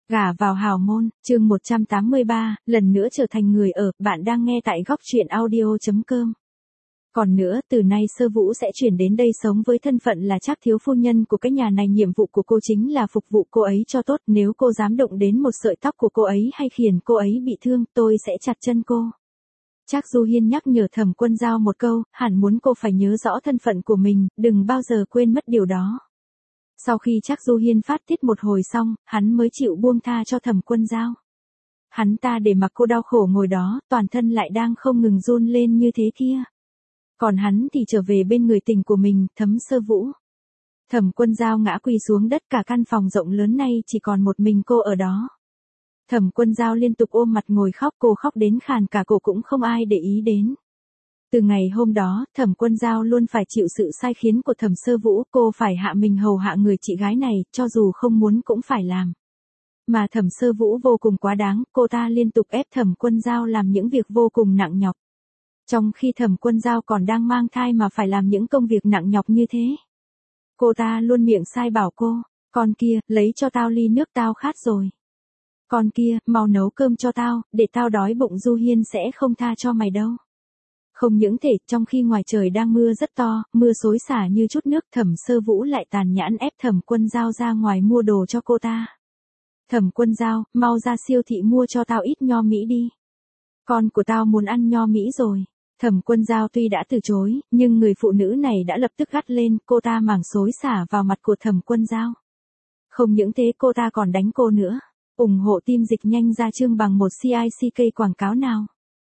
Gả vào hào môn, chương 183, lần nữa trở thành người ở, bạn đang nghe tại góc truyện audio.com. Còn nữa, từ nay Sơ Vũ sẽ chuyển đến đây sống với thân phận là Trác thiếu phu nhân của cái nhà này, nhiệm vụ của cô chính là phục vụ cô ấy cho tốt, nếu cô dám động đến một sợi tóc của cô ấy hay khiến cô ấy bị thương, tôi sẽ chặt chân cô. Trác Du Hiên nhắc nhở Thẩm Quân Dao một câu, hẳn muốn cô phải nhớ rõ thân phận của mình, đừng bao giờ quên mất điều đó. Sau khi Trác Du Hiên phát tiết một hồi xong, hắn mới chịu buông tha cho Thẩm Quân Dao. Hắn ta để mặc cô đau khổ ngồi đó, toàn thân lại đang không ngừng run lên như thế kia. Còn hắn thì trở về bên người tình của mình, Thấm Sơ Vũ. Thẩm Quân Dao ngã quỳ xuống đất, cả căn phòng rộng lớn này chỉ còn một mình cô ở đó. Thẩm Quân Dao liên tục ôm mặt ngồi khóc, cô khóc đến khàn cả cổ cũng không ai để ý đến. Từ ngày hôm đó, Thẩm Quân Dao luôn phải chịu sự sai khiến của Thẩm Sơ Vũ, cô phải hạ mình hầu hạ người chị gái này, cho dù không muốn cũng phải làm. Mà Thẩm Sơ Vũ vô cùng quá đáng, cô ta liên tục ép Thẩm Quân Dao làm những việc vô cùng nặng nhọc. Trong khi Thẩm Quân Dao còn đang mang thai mà phải làm những công việc nặng nhọc như thế. Cô ta luôn miệng sai bảo cô, con kia, lấy cho tao ly nước, tao khát rồi. Con kia, mau nấu cơm cho tao, để tao đói bụng, Du Hiên sẽ không tha cho mày đâu. Không những thế, trong khi ngoài trời đang mưa rất to, mưa xối xả như chút nước, Thẩm Sơ Vũ lại tàn nhẫn ép Thẩm Quân Dao ra ngoài mua đồ cho cô ta. Thẩm Quân Dao, mau ra siêu thị mua cho tao ít nho mỹ đi. Con của tao muốn ăn nho mỹ rồi. Thẩm Quân Dao tuy đã từ chối, nhưng người phụ nữ này đã lập tức gắt lên, cô ta mảng xối xả vào mặt của Thẩm Quân Dao. Không những thế, cô ta còn đánh cô nữa. Ủng hộ team Dịch Nhanh ra chương bằng một CICK quảng cáo nào.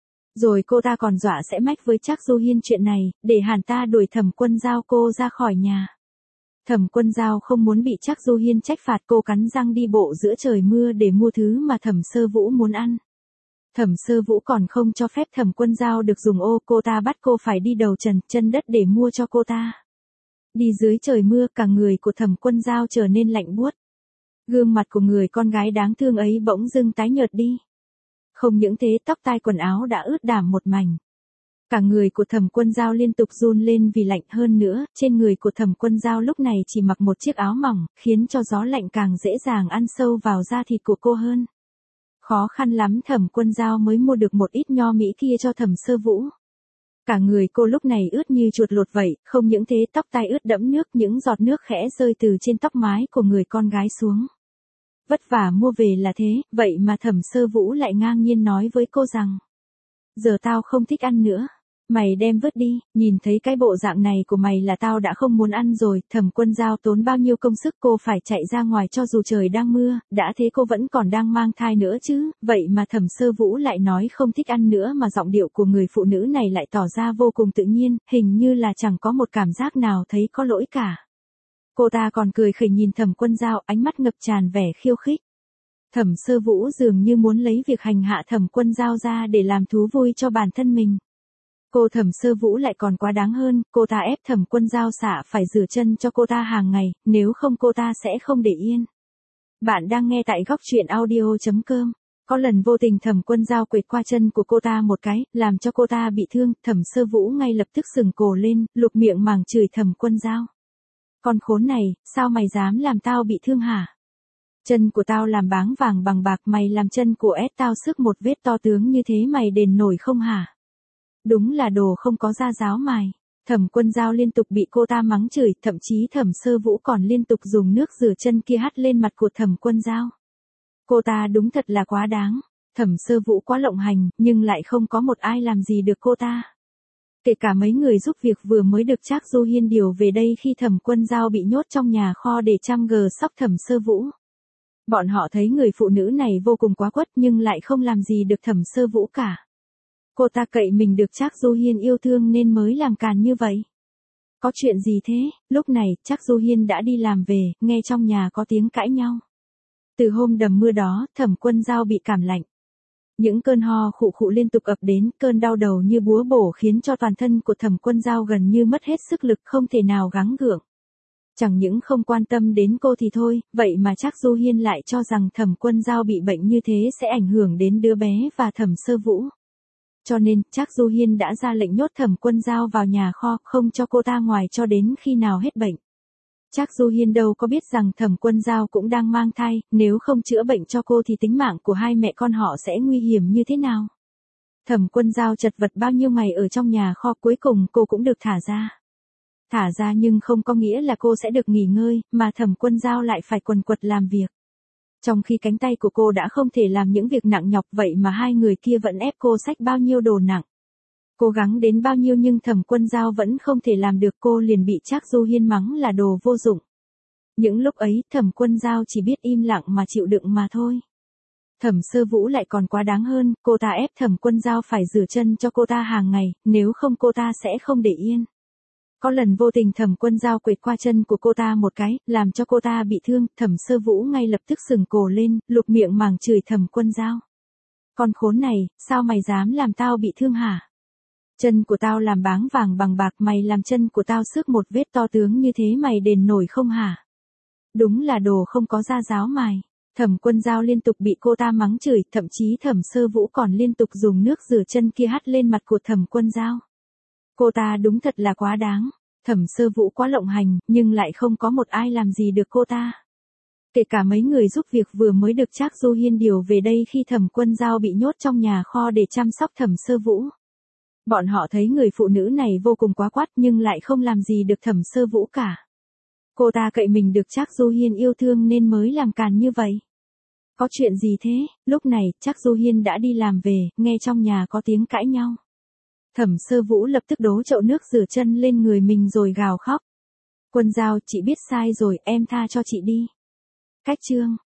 Rồi cô ta còn dọa sẽ mách với Trác Du Hiên chuyện này, để hắn ta đuổi Thẩm Quân Dao cô ra khỏi nhà. Thẩm Quân Dao không muốn bị Trác Du Hiên trách phạt, cô cắn răng đi bộ giữa trời mưa để mua thứ mà Thẩm Sơ Vũ muốn ăn. Thẩm Sơ Vũ còn không cho phép Thẩm Quân Dao được dùng ô, cô ta bắt cô phải đi đầu trần, chân đất để mua cho cô ta. Đi dưới trời mưa, cả người của Thẩm Quân Dao trở nên lạnh buốt. Gương mặt của người con gái đáng thương ấy bỗng dưng tái nhợt đi. Không những thế, tóc tai quần áo đã ướt đẫm một mảnh. Cả người của Thẩm Quân Dao liên tục run lên vì lạnh, hơn nữa, trên người của Thẩm Quân Dao lúc này chỉ mặc một chiếc áo mỏng, khiến cho gió lạnh càng dễ dàng ăn sâu vào da thịt của cô hơn. Khó khăn lắm Thẩm Quân Dao mới mua được một ít nho mỹ kia cho Thẩm Sơ Vũ. Cả người cô lúc này ướt như chuột lột vậy, không những thế, tóc tai ướt đẫm nước, những giọt nước khẽ rơi từ trên tóc mái của người con gái xuống. Vất vả mua về là thế, vậy mà Thẩm Sơ Vũ lại ngang nhiên nói với cô rằng: giờ tao không thích ăn nữa, mày đem vứt đi, nhìn thấy cái bộ dạng này của mày là tao đã không muốn ăn rồi. Thẩm Quân Dao tốn bao nhiêu công sức cô phải chạy ra ngoài cho dù trời đang mưa, đã thế cô vẫn còn đang mang thai nữa chứ, vậy mà Thẩm Sơ Vũ lại nói không thích ăn nữa, mà giọng điệu của người phụ nữ này lại tỏ ra vô cùng tự nhiên, hình như là chẳng có một cảm giác nào thấy có lỗi cả. Cô ta còn cười khẩy nhìn Thẩm Quân Dao, ánh mắt ngập tràn vẻ khiêu khích. Thẩm Sơ Vũ dường như muốn lấy việc hành hạ Thẩm Quân Dao ra để làm thú vui cho bản thân mình. Cô Thẩm Sơ Vũ lại còn quá đáng hơn, cô ta ép Thẩm Quân Dao xả phải rửa chân cho cô ta hàng ngày, nếu không cô ta sẽ không để yên. Bạn đang nghe tại góc truyện audio.com. Có lần vô tình Thẩm Quân Dao quệt qua chân của cô ta một cái, làm cho cô ta bị thương, Thẩm Sơ Vũ ngay lập tức sừng cổ lên, lục miệng màng chửi Thẩm Quân Dao. Con khốn này, sao mày dám làm tao bị thương hả? Chân của tao làm báng vàng bằng bạc, mày làm chân của ép tao xước một vết to tướng như thế, mày đền nổi không hả? Đúng là đồ không có da giáo mày. Thẩm Quân Dao liên tục bị cô ta mắng chửi, thậm chí Thẩm Sơ Vũ còn liên tục dùng nước rửa chân kia hắt lên mặt của Thẩm Quân Dao. Cô ta đúng thật là quá đáng. Thẩm Sơ Vũ quá lộng hành, nhưng lại không có một ai làm gì được cô ta. Kể cả mấy người giúp việc vừa mới được Trác Du Hiên điều về đây khi Thẩm Quân Dao bị nhốt trong nhà kho để chăm sóc Thẩm Sơ Vũ. Bọn họ thấy người phụ nữ này vô cùng quá quất nhưng lại không làm gì được Thẩm Sơ Vũ cả. Cô ta cậy mình được Trác Du Hiên yêu thương nên mới làm càn như vậy. Có chuyện gì thế? Lúc này, Trác Du Hiên đã đi làm về, nghe trong nhà có tiếng cãi nhau. Từ hôm đầm mưa đó, Thẩm Quân Dao bị cảm lạnh. Những cơn ho khụ khụ liên tục ập đến, cơn đau đầu như búa bổ khiến cho toàn thân của Thẩm Quân Dao gần như mất hết sức lực, không thể nào gắng gượng. Chẳng những không quan tâm đến cô thì thôi, vậy mà Trác Du Hiên lại cho rằng Thẩm Quân Dao bị bệnh như thế sẽ ảnh hưởng đến đứa bé và Thẩm Sơ Vũ. Cho nên, Trác Du Hiên đã ra lệnh nhốt Thẩm Quân Dao vào nhà kho, không cho cô ta ngoài cho đến khi nào hết bệnh. Trác Du Hiên đâu có biết rằng Thẩm Quân Giao cũng đang mang thai, nếu không chữa bệnh cho cô thì tính mạng của hai mẹ con họ sẽ nguy hiểm như thế nào. Thẩm Quân Giao chật vật bao nhiêu ngày ở trong nhà kho, cuối cùng cô cũng được thả ra. Thả ra nhưng không có nghĩa là cô sẽ được nghỉ ngơi, mà Thẩm Quân Giao lại phải quần quật làm việc. Trong khi cánh tay của cô đã không thể làm những việc nặng nhọc vậy mà hai người kia vẫn ép cô xách bao nhiêu đồ nặng. Cố gắng đến bao nhiêu nhưng Thẩm Quân Giao vẫn không thể làm được, cô liền bị Trác Du Hiên mắng là đồ vô dụng. Những lúc ấy Thẩm Quân Giao chỉ biết im lặng mà chịu đựng mà thôi. Thẩm Sơ Vũ lại còn quá đáng hơn, cô ta ép Thẩm Quân Giao phải rửa chân cho cô ta hàng ngày, nếu không cô ta sẽ không để yên. Có lần vô tình Thẩm Quân Giao quệt qua chân của cô ta một cái, làm cho cô ta bị thương, Thẩm Sơ Vũ ngay lập tức sừng cổ lên, lục miệng màng chửi Thẩm Quân Giao. Con khốn này, sao mày dám làm tao bị thương hả? Chân của tao làm báng vàng bằng bạc, mày làm chân của tao xước một vết to tướng như thế mày đền nổi không hả? Đúng là đồ không có da giáo mày. Thẩm Quân Giao liên tục bị cô ta mắng chửi, thậm chí Thẩm Sơ Vũ còn liên tục dùng nước rửa chân kia hắt lên mặt của Thẩm Quân Giao. Cô ta đúng thật là quá đáng. Thẩm Sơ Vũ quá lộng hành, nhưng lại không có một ai làm gì được cô ta. Kể cả mấy người giúp việc vừa mới được Trác Du Hiên điều về đây khi Thẩm Quân Giao bị nhốt trong nhà kho để chăm sóc Thẩm Sơ Vũ. Bọn họ thấy người phụ nữ này vô cùng quá quắt nhưng lại không làm gì được Thẩm Sơ Vũ cả. Cô ta cậy mình được Trác Du Hiên yêu thương nên mới làm càn như vậy. Có chuyện gì thế? Lúc này, Trác Du Hiên đã đi làm về, nghe trong nhà có tiếng cãi nhau. Thẩm Sơ Vũ lập tức đổ chậu nước rửa chân lên người mình rồi gào khóc. Quân Giao, chị biết sai rồi, em tha cho chị đi. Cách chương